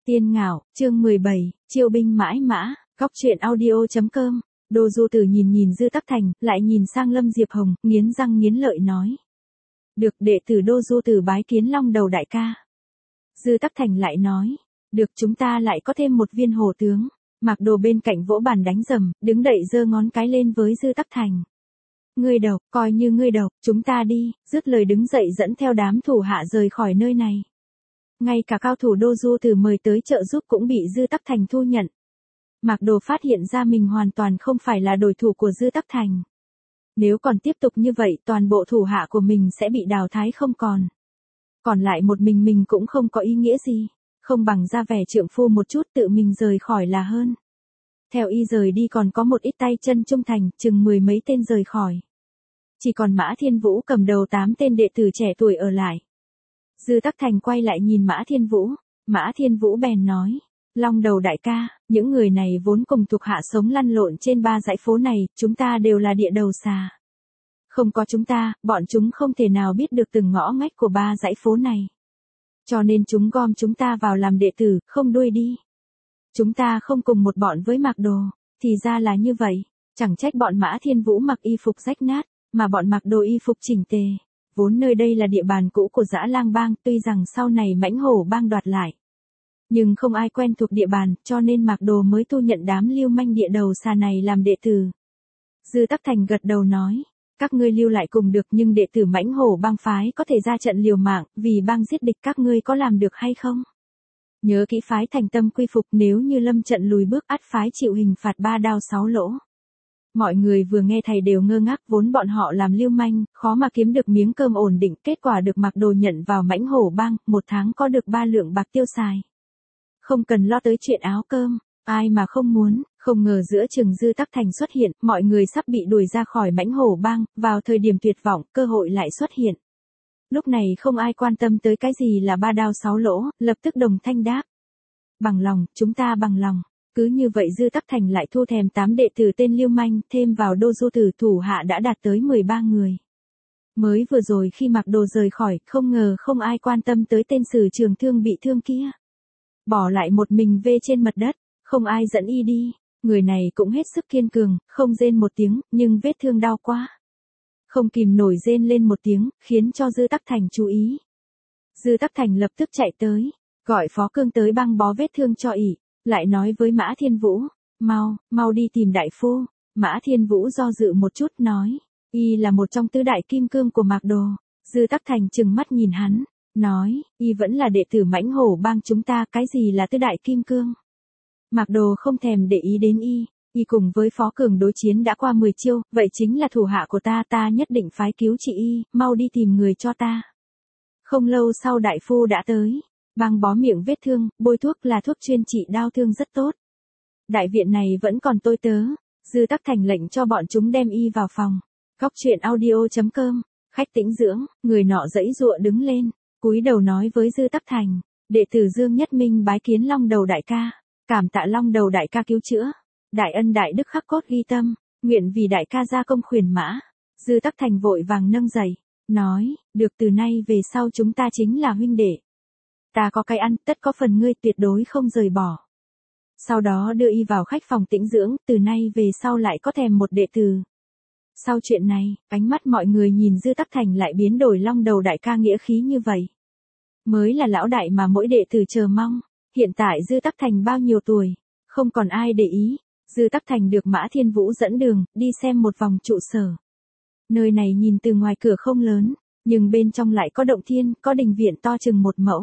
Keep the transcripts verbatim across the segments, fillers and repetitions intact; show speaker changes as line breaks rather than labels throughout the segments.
Tiên Ngạo, chương mười bảy, Chiêu binh mãi mã, Góc truyện audio.com. Đô Du Tử nhìn nhìn Dư Tắc Thành, lại nhìn sang Lâm Diệp Hồng, nghiến răng nghiến lợi nói. Được, đệ tử Đô Du Tử bái kiến Long Đầu đại ca. Dư Tắc Thành lại nói. Được, chúng ta lại có thêm một viên hổ tướng. Mạc Đồ bên cạnh vỗ bàn đánh rầm, đứng đậy giơ ngón cái lên với Dư Tắc Thành. Ngươi độc, coi như ngươi độc, chúng ta đi, dứt lời đứng dậy dẫn theo đám thủ hạ rời khỏi nơi này. Ngay cả cao thủ Đô Du Tử mời tới trợ giúp cũng bị Dư Tắc Thành thu nhận. Mạc Đồ phát hiện ra mình hoàn toàn không phải là đối thủ của Dư Tắc Thành. Nếu còn tiếp tục như vậy toàn bộ thủ hạ của mình sẽ bị đào thái không còn. Còn lại một mình mình cũng không có ý nghĩa gì, không bằng ra vẻ trượng phu một chút tự mình rời khỏi là hơn. Theo y rời đi còn có một ít tay chân trung thành, chừng mười mấy tên rời khỏi. Chỉ còn Mã Thiên Vũ cầm đầu tám tên đệ tử trẻ tuổi ở lại. Dư Tắc Thành quay lại nhìn Mã Thiên Vũ, Mã Thiên Vũ bèn nói, Long Đầu đại ca, những người này vốn cùng thuộc hạ sống lăn lộn trên ba dãy phố này, chúng ta đều là địa đầu xà. Không có chúng ta, bọn chúng không thể nào biết được từng ngõ ngách của ba dãy phố này. Cho nên chúng gom chúng ta vào làm đệ tử, không đuôi đi. Chúng ta không cùng một bọn với Mạc Đồ, thì ra là như vậy, chẳng trách bọn Mã Thiên Vũ mặc y phục rách nát, mà bọn Mạc Đồ y phục chỉnh tề. Vốn nơi đây là địa bàn cũ của Dã Lang bang, tuy rằng sau này Mãnh Hổ bang đoạt lại. Nhưng không ai quen thuộc địa bàn, cho nên Mạc Đồ mới thu nhận đám lưu manh địa đầu xà này làm đệ tử. Dư Tắc Thành gật đầu nói, các ngươi lưu lại cùng được nhưng đệ tử Mãnh Hổ bang phái có thể ra trận liều mạng, vì bang giết địch các ngươi có làm được hay không? Nhớ kỹ phái thành tâm quy phục, nếu như lâm trận lùi bước ắt phái chịu hình phạt ba đao sáu lỗ. Mọi người vừa nghe thầy đều ngơ ngác, vốn bọn họ làm lưu manh, khó mà kiếm được miếng cơm ổn định, kết quả được Mạc Đồ nhận vào Mãnh Hổ bang, một tháng có được ba lượng bạc tiêu xài. Không cần lo tới chuyện áo cơm, ai mà không muốn, không ngờ giữa chừng Dư Tắc Thành xuất hiện, mọi người sắp bị đuổi ra khỏi Mãnh Hổ bang, vào thời điểm tuyệt vọng, cơ hội lại xuất hiện. Lúc này không ai quan tâm tới cái gì là ba đao sáu lỗ, lập tức đồng thanh đáp. Bằng lòng, chúng ta bằng lòng. Cứ như vậy Dư Tắc Thành lại thu thèm tám đệ tử tên Liêu Manh, thêm vào Đô Du Tử thủ hạ đã đạt tới mười ba người. Mới vừa rồi khi Mạc Đồ rời khỏi, không ngờ không ai quan tâm tới tên Sử Trường Thương bị thương kia. Bỏ lại một mình vê trên mặt đất, không ai dẫn y đi, người này cũng hết sức kiên cường, không rên một tiếng, nhưng vết thương đau quá. Không kìm nổi rên lên một tiếng, khiến cho Dư Tắc Thành chú ý. Dư Tắc Thành lập tức chạy tới, gọi Phó Cương tới băng bó vết thương cho ỉ. Lại nói với Mã Thiên Vũ, mau, mau đi tìm đại phu. Mã Thiên Vũ do dự một chút nói, y là một trong tứ đại kim cương của Mạc Đồ. Dư Tắc Thành trừng mắt nhìn hắn, nói, y vẫn là đệ tử Mãnh Hổ bang chúng ta, cái gì là tứ đại kim cương? Mạc Đồ không thèm để ý đến y, y cùng với Phó Cường đối chiến đã qua mười chiêu, vậy chính là thủ hạ của ta, ta nhất định phái cứu trị y, mau đi tìm người cho ta. Không lâu sau đại phu đã tới. Băng bó miệng vết thương, bôi thuốc là thuốc chuyên trị đau thương rất tốt. Đại viện này vẫn còn tôi tớ. Dư Tắc Thành lệnh cho bọn chúng đem y vào phòng. Góc truyện audio.com. Khách tĩnh dưỡng, người nọ dãy dụa đứng lên, cúi đầu nói với Dư Tắc Thành, đệ tử Dương Nhất Minh bái kiến Long Đầu đại ca, cảm tạ Long Đầu đại ca cứu chữa, đại ân đại đức khắc cốt ghi tâm, nguyện vì đại ca gia công khuyển mã. Dư Tắc Thành vội vàng nâng dậy, nói, được, từ nay về sau chúng ta chính là huynh đệ. Ta có cái ăn, tất có phần ngươi, tuyệt đối không rời bỏ. Sau đó đưa y vào khách phòng tĩnh dưỡng, từ nay về sau lại có thèm một đệ tử. Sau chuyện này, ánh mắt mọi người nhìn Dư Tắc Thành lại biến đổi. Long Đầu đại ca nghĩa khí như vậy. Mới là lão đại mà mỗi đệ tử chờ mong. Hiện tại Dư Tắc Thành bao nhiêu tuổi, không còn ai để ý. Dư Tắc Thành được Mã Thiên Vũ dẫn đường, đi xem một vòng trụ sở. Nơi này nhìn từ ngoài cửa không lớn, nhưng bên trong lại có động thiên, có đình viện to chừng một mẫu.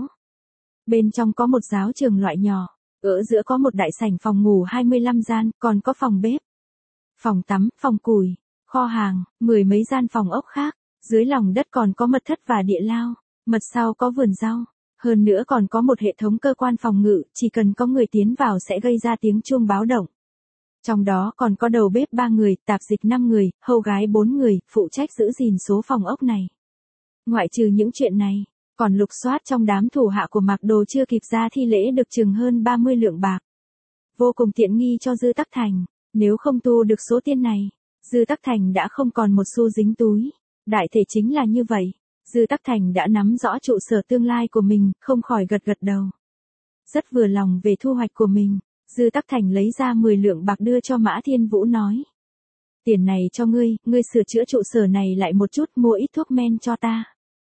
Bên trong có một giáo trường loại nhỏ, ở giữa có một đại sảnh phòng ngủ hai mươi lăm gian, còn có phòng bếp, phòng tắm, phòng củi, kho hàng, mười mấy gian phòng ốc khác, dưới lòng đất còn có mật thất và địa lao, mật sau có vườn rau, hơn nữa còn có một hệ thống cơ quan phòng ngự, chỉ cần có người tiến vào sẽ gây ra tiếng chuông báo động. Trong đó còn có đầu bếp ba người, tạp dịch năm người, hầu gái bốn người, phụ trách giữ gìn số phòng ốc này. Ngoại trừ những chuyện này, còn lục soát trong đám thủ hạ của Mạc Đồ chưa kịp ra thi lễ được chừng hơn ba mươi lượng bạc. Vô cùng tiện nghi cho Dư Tắc Thành, nếu không thu được số tiền này, Dư Tắc Thành đã không còn một xu dính túi. Đại thể chính là như vậy, Dư Tắc Thành đã nắm rõ trụ sở tương lai của mình, không khỏi gật gật đầu. Rất vừa lòng về thu hoạch của mình, Dư Tắc Thành lấy ra mười lượng bạc đưa cho Mã Thiên Vũ nói. Tiền này cho ngươi, ngươi sửa chữa trụ sở này lại một chút, mua ít thuốc men cho ta.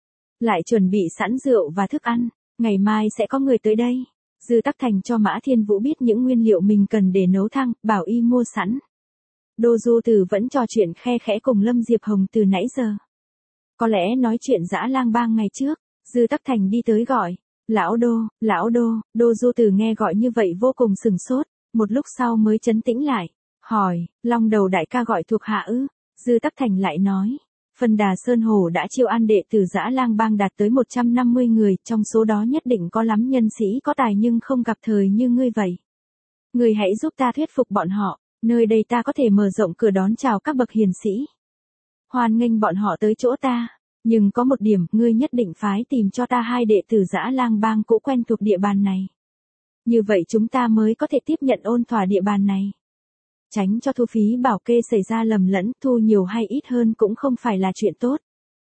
Lại chuẩn bị sẵn rượu và thức ăn, ngày mai sẽ có người tới đây. Dư Tắc Thành cho Mã Thiên Vũ biết những nguyên liệu mình cần để nấu thang, bảo y mua sẵn. Đô Du Tử vẫn trò chuyện khe khẽ cùng Lâm Diệp Hồng từ nãy giờ. Có lẽ nói chuyện Dã Lang Bang ngày trước, Dư Tắc Thành đi tới gọi. Lão Đô, Lão Đô, Đô Du Tử nghe gọi như vậy vô cùng sừng sốt, một lúc sau mới trấn tĩnh lại. Hỏi, Long Đầu đại ca gọi thuộc hạ ư? Dư Tắc Thành lại nói. Phân Đà Sơn Hồ đã chiêu an đệ tử Dã Lang Bang đạt tới một trăm năm mươi người, trong số đó nhất định có lắm nhân sĩ có tài nhưng không gặp thời như ngươi vậy. Ngươi hãy giúp ta thuyết phục bọn họ, nơi đây ta có thể mở rộng cửa đón chào các bậc hiền sĩ. Hoan nghênh bọn họ tới chỗ ta, nhưng có một điểm, ngươi nhất định phái tìm cho ta hai đệ tử Dã Lang Bang cũ quen thuộc địa bàn này. Như vậy chúng ta mới có thể tiếp nhận ôn thỏa địa bàn này. Tránh cho thu phí bảo kê xảy ra lầm lẫn, thu nhiều hay ít hơn cũng không phải là chuyện tốt.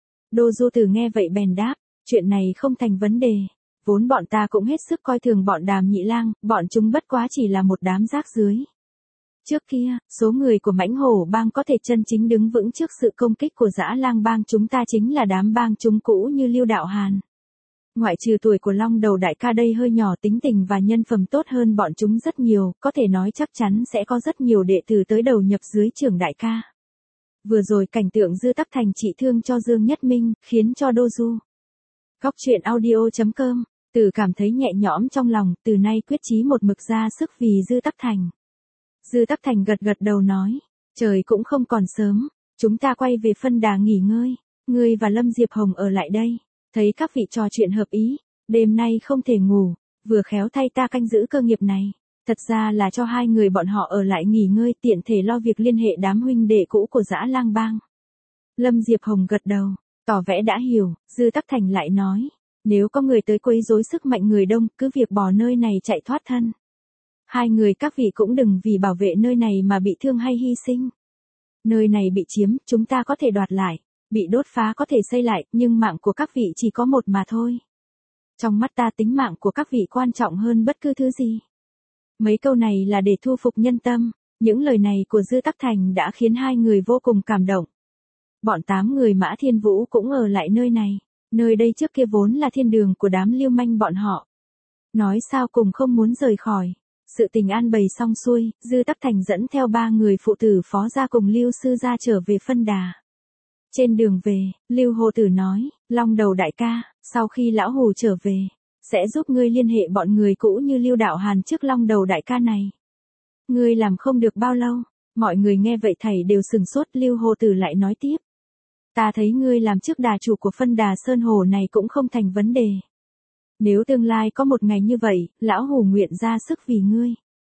Đô Du Tử nghe vậy bèn đáp, chuyện này không thành vấn đề. Vốn bọn ta cũng hết sức coi thường bọn Đàm Nhị Lang, bọn chúng bất quá chỉ là một đám rác dưới. Trước kia, số người của Mãnh Hổ Bang có thể chân chính đứng vững trước sự công kích của Dã Lang Bang chúng ta chính là đám bang chúng cũ như Lưu Đạo Hàn. Ngoại trừ tuổi của Long Đầu đại ca đây hơi nhỏ, tính tình và nhân phẩm tốt hơn bọn chúng rất nhiều, có thể nói chắc chắn sẽ có rất nhiều đệ tử tới đầu nhập dưới trưởng đại ca. Vừa rồi cảnh tượng Dư Tắc Thành trị thương cho Dương Nhất Minh, khiến cho Đô Du. Góc truyện audio chấm com, Từ cảm thấy nhẹ nhõm trong lòng, từ nay quyết chí một mực ra sức vì Dư Tắc Thành. Dư Tắc Thành gật gật đầu nói, trời cũng không còn sớm, chúng ta quay về Phân Đà nghỉ ngơi, ngươi và Lâm Diệp Hồng ở lại đây. Thấy các vị trò chuyện hợp ý, đêm nay không thể ngủ, vừa khéo thay ta canh giữ cơ nghiệp này. Thật ra là cho hai người bọn họ ở lại nghỉ ngơi, tiện thể lo việc liên hệ đám huynh đệ cũ của Dã Lang Bang. Lâm Diệp Hồng gật đầu, tỏ vẻ đã hiểu. Dư Tắc Thành lại nói, nếu có người tới quấy rối sức mạnh người đông, cứ việc bỏ nơi này chạy thoát thân. Hai người các vị cũng đừng vì bảo vệ nơi này mà bị thương hay hy sinh. Nơi này bị chiếm, chúng ta có thể đoạt lại. Bị đốt phá có thể xây lại, nhưng mạng của các vị chỉ có một mà thôi. Trong mắt ta tính mạng của các vị quan trọng hơn bất cứ thứ gì. Mấy câu này là để thu phục nhân tâm, những lời này của Dư Tắc Thành đã khiến hai người vô cùng cảm động. Bọn tám người Mã Thiên Vũ cũng ở lại nơi này, nơi đây trước kia vốn là thiên đường của đám lưu manh bọn họ. Nói sao cùng không muốn rời khỏi. Sự tình an bày xong xuôi, Dư Tắc Thành dẫn theo ba người phụ tử phó gia cùng Lưu sư gia trở về Phân Đà. Trên đường về, Lưu Hồ Tử nói, Long Đầu đại ca, sau khi lão Hù trở về, sẽ giúp ngươi liên hệ bọn người cũ như Lưu Đạo Hàn trước Long Đầu đại ca này. Ngươi làm không được bao lâu, mọi người nghe vậy thảy đều sừng sốt. Lưu Hồ Tử lại nói tiếp, ta thấy ngươi làm trước đà chủ của Phân Đà Sơn Hồ này cũng không thành vấn đề. Nếu tương lai có một ngày như vậy, lão Hù nguyện ra sức vì ngươi.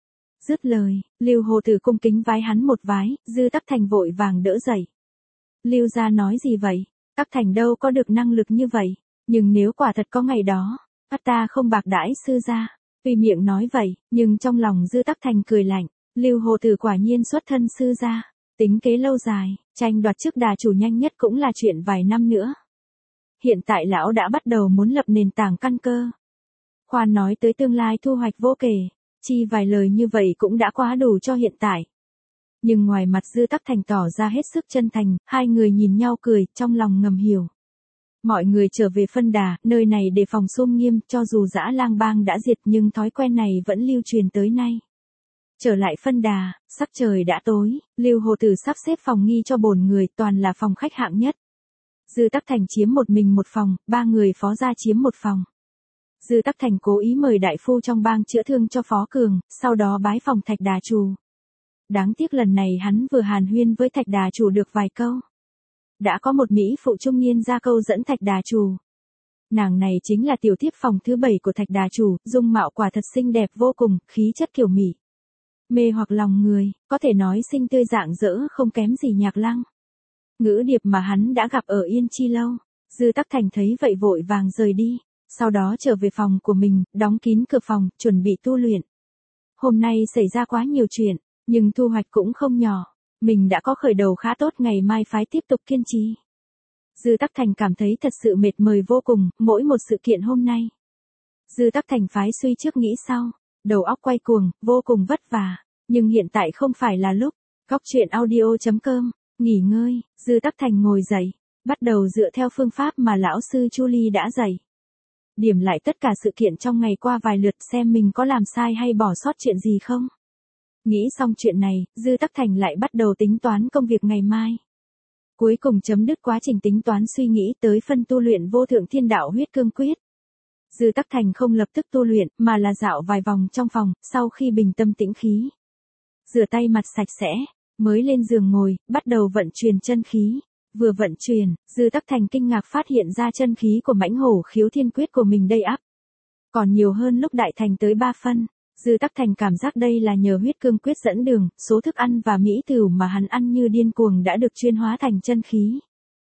Dứt lời, Lưu Hồ Tử cung kính vái hắn một vái, Dư Tắc Thành vội vàng đỡ dậy. Lưu gia nói gì vậy? Tắc Thành đâu có được năng lực như vậy, nhưng nếu quả thật có ngày đó, ắt ta không bạc đãi sư gia. Tuy miệng nói vậy, nhưng trong lòng Dư Tắc Thành cười lạnh, Lưu Hồ Tử quả nhiên xuất thân sư gia, tính kế lâu dài, tranh đoạt chức đà chủ nhanh nhất cũng là chuyện vài năm nữa. Hiện tại lão đã bắt đầu muốn lập nền tảng căn cơ. Khoan nói tới tương lai thu hoạch vô kể, chi vài lời như vậy cũng đã quá đủ cho hiện tại. Nhưng ngoài mặt Dư Tắc Thành tỏ ra hết sức chân thành, hai người nhìn nhau cười, trong lòng ngầm hiểu. Mọi người trở về Phân Đà, nơi này đề phòng xung nghiêm, cho dù Dã Lang Bang đã diệt nhưng thói quen này vẫn lưu truyền tới nay. Trở lại Phân Đà, sắc trời đã tối, Lưu Hồ Tử sắp xếp phòng nghi cho bổn người, toàn là phòng khách hạng nhất. Dư Tắc Thành chiếm một mình một phòng, ba người phó gia chiếm một phòng. Dư Tắc Thành cố ý mời đại phu trong bang chữa thương cho Phó Cường, sau đó bái phòng Thạch Đà chủ. Đáng tiếc lần này hắn vừa hàn huyên với Thạch Đà chủ được vài câu. Đã có một mỹ phụ trung niên ra câu dẫn Thạch Đà chủ. Nàng này chính là tiểu thiếp phòng thứ bảy của Thạch Đà chủ, dung mạo quả thật xinh đẹp vô cùng, khí chất kiểu mỹ. Mê hoặc lòng người, có thể nói xinh tươi rạng rỡ không kém gì Nhạc Lăng. Ngữ điệp mà hắn đã gặp ở Yên Chi Lâu. Dư Tắc Thành thấy vậy vội vàng rời đi, sau đó trở về phòng của mình, đóng kín cửa phòng, chuẩn bị tu luyện. Hôm nay xảy ra quá nhiều chuyện, nhưng thu hoạch cũng không nhỏ. Mình đã có khởi đầu khá tốt, ngày mai phái tiếp tục kiên trì. Dư Tắc Thành cảm thấy thật sự mệt mỏi vô cùng, mỗi một sự kiện hôm nay. Dư Tắc Thành phái suy trước nghĩ sau, đầu óc quay cuồng, vô cùng vất vả, nhưng hiện tại không phải là lúc. Góc truyện audio chấm com, nghỉ ngơi, Dư Tắc Thành ngồi dậy, bắt đầu dựa theo phương pháp mà lão sư Chu Ly đã dạy. Điểm lại tất cả sự kiện trong ngày qua vài lượt xem mình có làm sai hay bỏ sót chuyện gì không. Nghĩ xong chuyện này, Dư Tắc Thành lại bắt đầu tính toán công việc ngày mai. Cuối cùng chấm dứt quá trình tính toán suy nghĩ tới phân tu luyện vô thượng thiên đạo huyết cương quyết. Dư Tắc Thành không lập tức tu luyện, mà là dạo vài vòng trong phòng, sau khi bình tâm tĩnh khí. Rửa tay mặt sạch sẽ, mới lên giường ngồi, bắt đầu vận chuyển chân khí. Vừa vận chuyển, Dư Tắc Thành kinh ngạc phát hiện ra chân khí của mãnh hổ khiếu thiên quyết của mình đầy ắp. Còn nhiều hơn lúc đại thành tới ba phân. Dư Tắc Thành cảm giác đây là nhờ huyết cương quyết dẫn đường, số thức ăn và mỹ tửu mà hắn ăn như điên cuồng đã được chuyên hóa thành chân khí.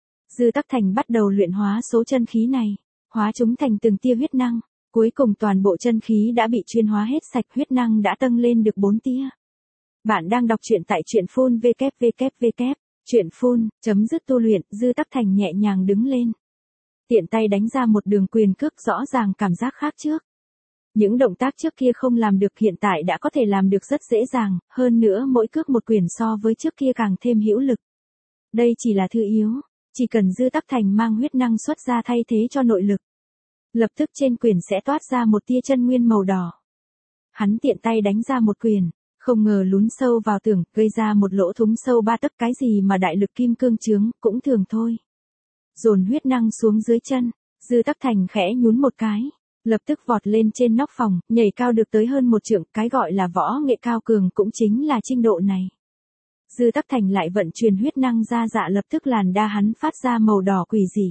Dư Tắc Thành bắt đầu luyện hóa số chân khí này, hóa chúng thành từng tia huyết năng, cuối cùng toàn bộ chân khí đã bị chuyên hóa hết sạch, huyết năng đã tăng lên được bốn tia. Bạn đang đọc truyện tại truyện phun www. Truyện phun, chấm dứt tu luyện, Dư Tắc Thành nhẹ nhàng đứng lên. Tiện tay đánh ra một đường quyền cước rõ ràng cảm giác khác trước. Những động tác trước kia không làm được hiện tại đã có thể làm được rất dễ dàng, hơn nữa mỗi cước một quyền so với trước kia càng thêm hữu lực. Đây chỉ là thứ yếu, chỉ cần Dư Tắc Thành mang huyết năng xuất ra thay thế cho nội lực. Lập tức trên quyền sẽ toát ra một tia chân nguyên màu đỏ. Hắn tiện tay đánh ra một quyền, không ngờ lún sâu vào tường, gây ra một lỗ thủng sâu ba tấc, cái gì mà đại lực kim cương chướng, cũng thường thôi. Dồn huyết năng xuống dưới chân, Dư Tắc Thành khẽ nhún một cái. Lập tức vọt lên trên nóc phòng, nhảy cao được tới hơn một trượng, cái gọi là võ nghệ cao cường cũng chính là trình độ này. Dư Tắc Thành lại vận chuyển huyết năng ra, dạ lập tức làn da hắn phát ra màu đỏ quỷ dị.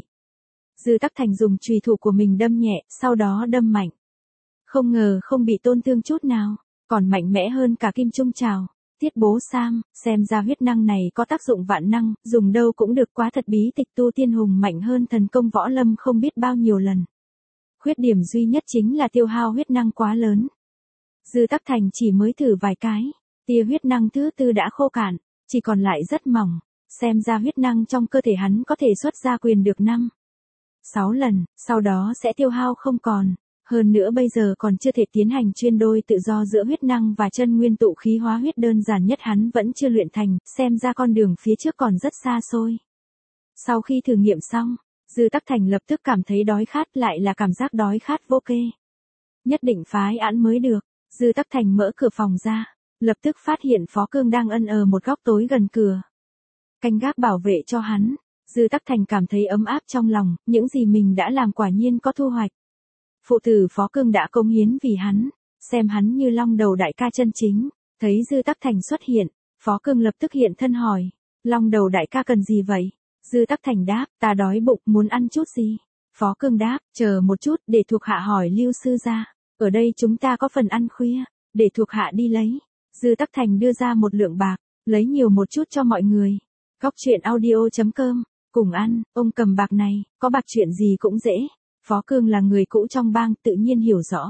Dư Tắc Thành dùng chùy thủ của mình đâm nhẹ, sau đó đâm mạnh. Không ngờ không bị tổn thương chút nào, còn mạnh mẽ hơn cả kim trung trào. Tiết Bố Sam, xem ra huyết năng này có tác dụng vạn năng, dùng đâu cũng được, quá thật, bí tịch tu tiên hùng mạnh hơn thần công võ lâm không biết bao nhiêu lần. Khuyết điểm duy nhất chính là tiêu hao huyết năng quá lớn. Dư Tắc Thành chỉ mới thử vài cái, tia huyết năng thứ tư đã khô cạn, chỉ còn lại rất mỏng, xem ra huyết năng trong cơ thể hắn có thể xuất ra quyền được năm, sáu lần, sau đó sẽ tiêu hao không còn. Hơn nữa bây giờ còn chưa thể tiến hành chuyên đôi tự do giữa huyết năng và chân nguyên tụ khí hóa huyết, đơn giản nhất hắn vẫn chưa luyện thành, xem ra con đường phía trước còn rất xa xôi. Sau khi thử nghiệm xong, Dư Tắc Thành lập tức cảm thấy đói khát, lại là cảm giác đói khát vô kê. Nhất định phái ẵn mới được. Dư Tắc Thành mở cửa phòng ra, lập tức phát hiện Phó Cương đang ân ờ một góc tối gần cửa, canh gác bảo vệ cho hắn. Dư Tắc Thành cảm thấy ấm áp trong lòng, những gì mình đã làm quả nhiên có thu hoạch. Phụ tử Phó Cương đã cống hiến vì hắn, xem hắn như long đầu đại ca chân chính. Thấy Dư Tắc Thành xuất hiện, Phó Cương lập tức hiện thân hỏi, long đầu đại ca cần gì vậy? Dư Tắc Thành đáp, ta đói bụng, muốn ăn chút gì? Phó Cương đáp, chờ một chút, để thuộc hạ hỏi Lưu sư gia, ở đây chúng ta có phần ăn khuya, để thuộc hạ đi lấy. Dư Tắc Thành đưa ra một lượng bạc, lấy nhiều một chút cho mọi người. Góc truyện audio chấm com, cùng ăn, ông cầm bạc này, có bạc chuyện gì cũng dễ. Phó Cương là người cũ trong bang, tự nhiên hiểu rõ.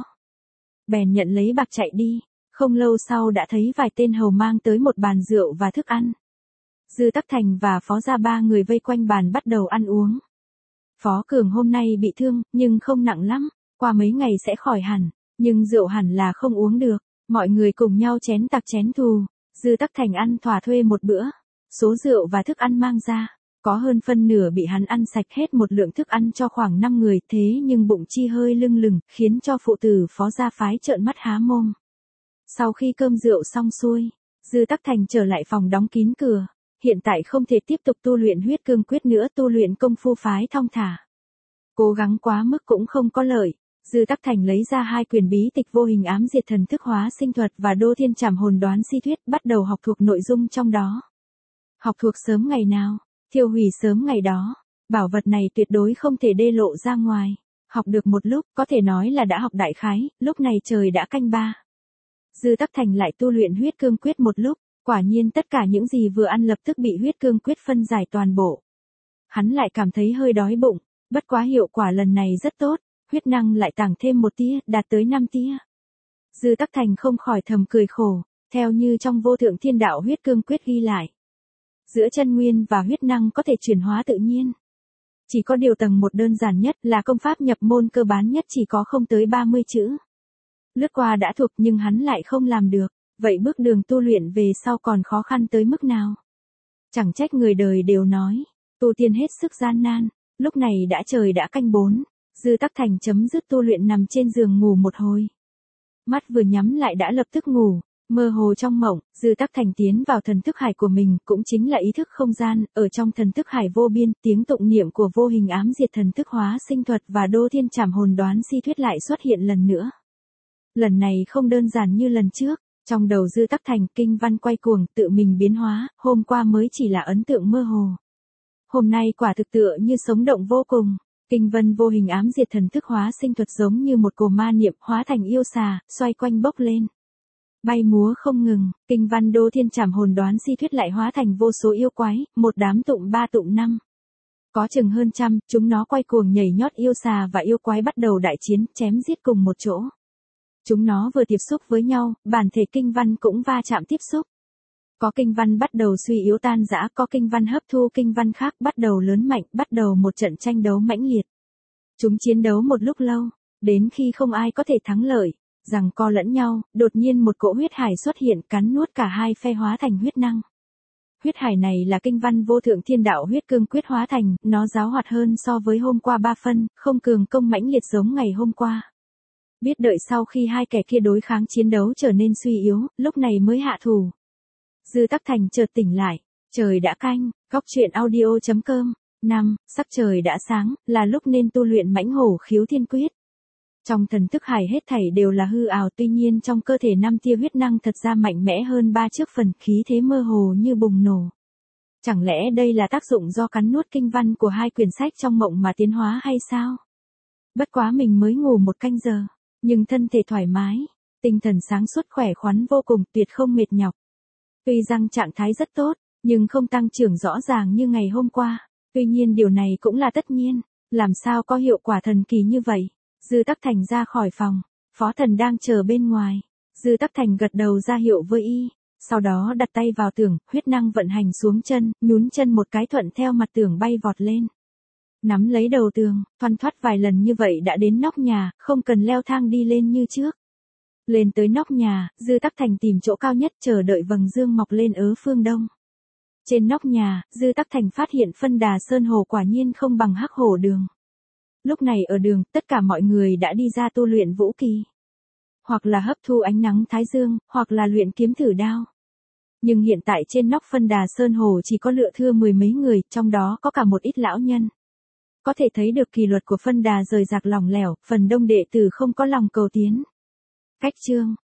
Bèn nhận lấy bạc chạy đi, không lâu sau đã thấy vài tên hầu mang tới một bàn rượu và thức ăn. Dư Tắc Thành và Phó gia ba người vây quanh bàn bắt đầu ăn uống. Phó Cường hôm nay bị thương, nhưng không nặng lắm, qua mấy ngày sẽ khỏi hẳn, nhưng rượu hẳn là không uống được. Mọi người cùng nhau chén tặc chén thù, Dư Tắc Thành ăn thỏa thuê một bữa. Số rượu và thức ăn mang ra, có hơn phân nửa bị hắn ăn sạch hết, một lượng thức ăn cho khoảng năm người, thế nhưng bụng chi hơi lưng lừng, khiến cho phụ tử Phó gia phái trợn mắt há mồm. Sau khi cơm rượu xong xuôi, Dư Tắc Thành trở lại phòng đóng kín cửa. Hiện tại không thể tiếp tục tu luyện huyết cương quyết nữa, tu luyện công phu phái thong thả. Cố gắng quá mức cũng không có lợi. Dư Tắc Thành lấy ra hai quyền bí tịch vô hình ám diệt thần thức hóa sinh thuật và đô thiên trảm hồn đoán si thuyết, bắt đầu học thuộc nội dung trong đó. Học thuộc sớm ngày nào, thiêu hủy sớm ngày đó. Bảo vật này tuyệt đối không thể đê lộ ra ngoài. Học được một lúc, có thể nói là đã học đại khái, lúc này trời đã canh ba. Dư Tắc Thành lại tu luyện huyết cương quyết một lúc. Quả nhiên tất cả những gì vừa ăn lập tức bị huyết cương quyết phân giải toàn bộ. Hắn lại cảm thấy hơi đói bụng, bất quá hiệu quả lần này rất tốt, huyết năng lại tăng thêm một tia, đạt tới năm tia. Dư Tắc Thành không khỏi thầm cười khổ, theo như trong vô thượng thiên đạo huyết cương quyết ghi lại. Giữa chân nguyên và huyết năng có thể chuyển hóa tự nhiên. Chỉ có điều tầng một đơn giản nhất là công pháp nhập môn cơ bản nhất chỉ có không tới ba mươi chữ. Lướt qua đã thuộc nhưng hắn lại không làm được, vậy bước đường tu luyện về sau còn khó khăn tới mức nào? Chẳng trách người đời đều nói, tu tiên hết sức gian nan. Lúc này đã trời đã canh bốn, Dư Tắc Thành chấm dứt tu luyện nằm trên giường ngủ một hồi. Mắt vừa nhắm lại đã lập tức ngủ, mơ hồ trong mộng, Dư Tắc Thành tiến vào thần thức hải của mình, cũng chính là ý thức không gian, ở trong thần thức hải vô biên, tiếng tụng niệm của vô hình ám diệt thần thức hóa sinh thuật và đô thiên trảm hồn đoán si thuyết lại xuất hiện lần nữa. Lần này không đơn giản như lần trước, trong đầu Dư Tắc Thành kinh văn quay cuồng, tự mình biến hóa, hôm qua mới chỉ là ấn tượng mơ hồ. Hôm nay quả thực tựa như sống động vô cùng. Kinh vân vô hình ám diệt thần thức hóa sinh thuật giống như một cồ ma niệm hóa thành yêu xà, xoay quanh bốc lên. Bay múa không ngừng, kinh văn đô thiên trảm hồn đoán si thuyết lại hóa thành vô số yêu quái, một đám tụng ba tụng năm. Có chừng hơn trăm, chúng nó quay cuồng nhảy nhót yêu xà và yêu quái bắt đầu đại chiến, chém giết cùng một chỗ. Chúng nó vừa tiếp xúc với nhau, bản thể kinh văn cũng va chạm tiếp xúc. Có kinh văn bắt đầu suy yếu tan rã, có kinh văn hấp thu kinh văn khác bắt đầu lớn mạnh, bắt đầu một trận tranh đấu mãnh liệt. Chúng chiến đấu một lúc lâu, đến khi không ai có thể thắng lợi, giằng co lẫn nhau, đột nhiên một cỗ huyết hải xuất hiện cắn nuốt cả hai phe hóa thành huyết năng. Huyết hải này là kinh văn vô thượng thiên đạo huyết cương quyết hóa thành, nó giáo hoạt hơn so với hôm qua ba phân, không cường công mãnh liệt giống ngày hôm qua. Biết đợi sau khi hai kẻ kia đối kháng chiến đấu trở nên suy yếu, lúc này mới hạ thủ. Dư Tắc Thành chợt tỉnh lại, trời đã canh, góc truyện audio chấm com, năm, sắc trời đã sáng, là lúc nên tu luyện mãnh hổ khiếu thiên quyết. Trong thần thức hải hết thảy đều là hư ảo, tuy nhiên trong cơ thể năm tia huyết năng thật ra mạnh mẽ hơn ba trước phần, khí thế mơ hồ như bùng nổ. Chẳng lẽ đây là tác dụng do cắn nuốt kinh văn của hai quyển sách trong mộng mà tiến hóa hay sao? Bất quá mình mới ngủ một canh giờ, nhưng thân thể thoải mái, tinh thần sáng suốt khỏe khoắn vô cùng, tuyệt không mệt nhọc. Tuy rằng trạng thái rất tốt, nhưng không tăng trưởng rõ ràng như ngày hôm qua. Tuy nhiên điều này cũng là tất nhiên, làm sao có hiệu quả thần kỳ như vậy. Dư Tắc Thành ra khỏi phòng, Phó Thần đang chờ bên ngoài. Dư Tắc Thành gật đầu ra hiệu với y, sau đó đặt tay vào tường, huyết năng vận hành xuống chân, nhún chân một cái thuận theo mặt tường bay vọt lên. Nắm lấy đầu tường, thoăn thoắt vài lần như vậy đã đến nóc nhà, không cần leo thang đi lên như trước. Lên tới nóc nhà, Dư Tắc Thành tìm chỗ cao nhất chờ đợi vầng dương mọc lên ở phương đông. Trên nóc nhà, Dư Tắc Thành phát hiện phân đà sơn hồ quả nhiên không bằng Hắc Hổ đường. Lúc này ở đường, tất cả mọi người đã đi ra tu luyện vũ kỳ. Hoặc là hấp thu ánh nắng thái dương, hoặc là luyện kiếm thử đao. Nhưng hiện tại trên nóc phân đà sơn hồ chỉ có lựa thưa mười mấy người, trong đó có cả một ít lão nhân. Có thể thấy được kỷ luật của phân đà rời rạc lỏng lẻo, phần đông đệ tử không có lòng cầu tiến. Cách chương,